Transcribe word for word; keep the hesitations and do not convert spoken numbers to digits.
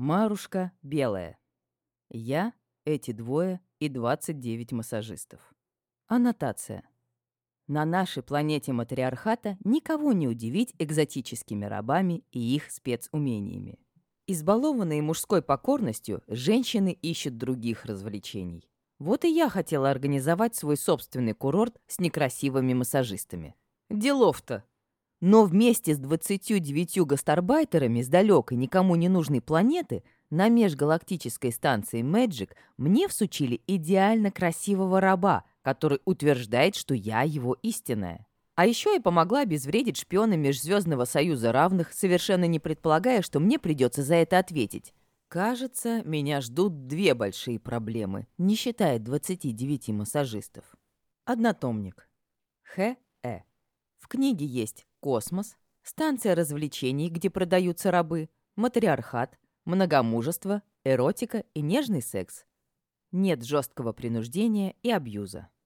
Марушка белая. Я, эти двое и двадцать девять массажистов. Аннотация. На нашей планете матриархата никого не удивить экзотическими рабами и их спецумениями. Избалованные мужской покорностью, женщины ищут других развлечений. Вот и я хотела организовать свой собственный курорт с некрасивыми массажистами. Делов-то! Но вместе с двадцатью девятью гастарбайтерами с далекой, никому не нужной планеты на межгалактической станции Мэджик мне всучили идеально красивого раба, который утверждает, что я его истинная. А еще я помогла обезвредить шпиона Межзвездного Союза Равных, совершенно не предполагая, что мне придется за это ответить. Кажется, меня ждут две большие проблемы, не считая двадцати девяти массажистов. Однотомник. Х. Э. В книге есть космос, станция развлечений, где продаются рабы, матриархат, многомужество, эротика и нежный секс. Нет жесткого принуждения и абьюза.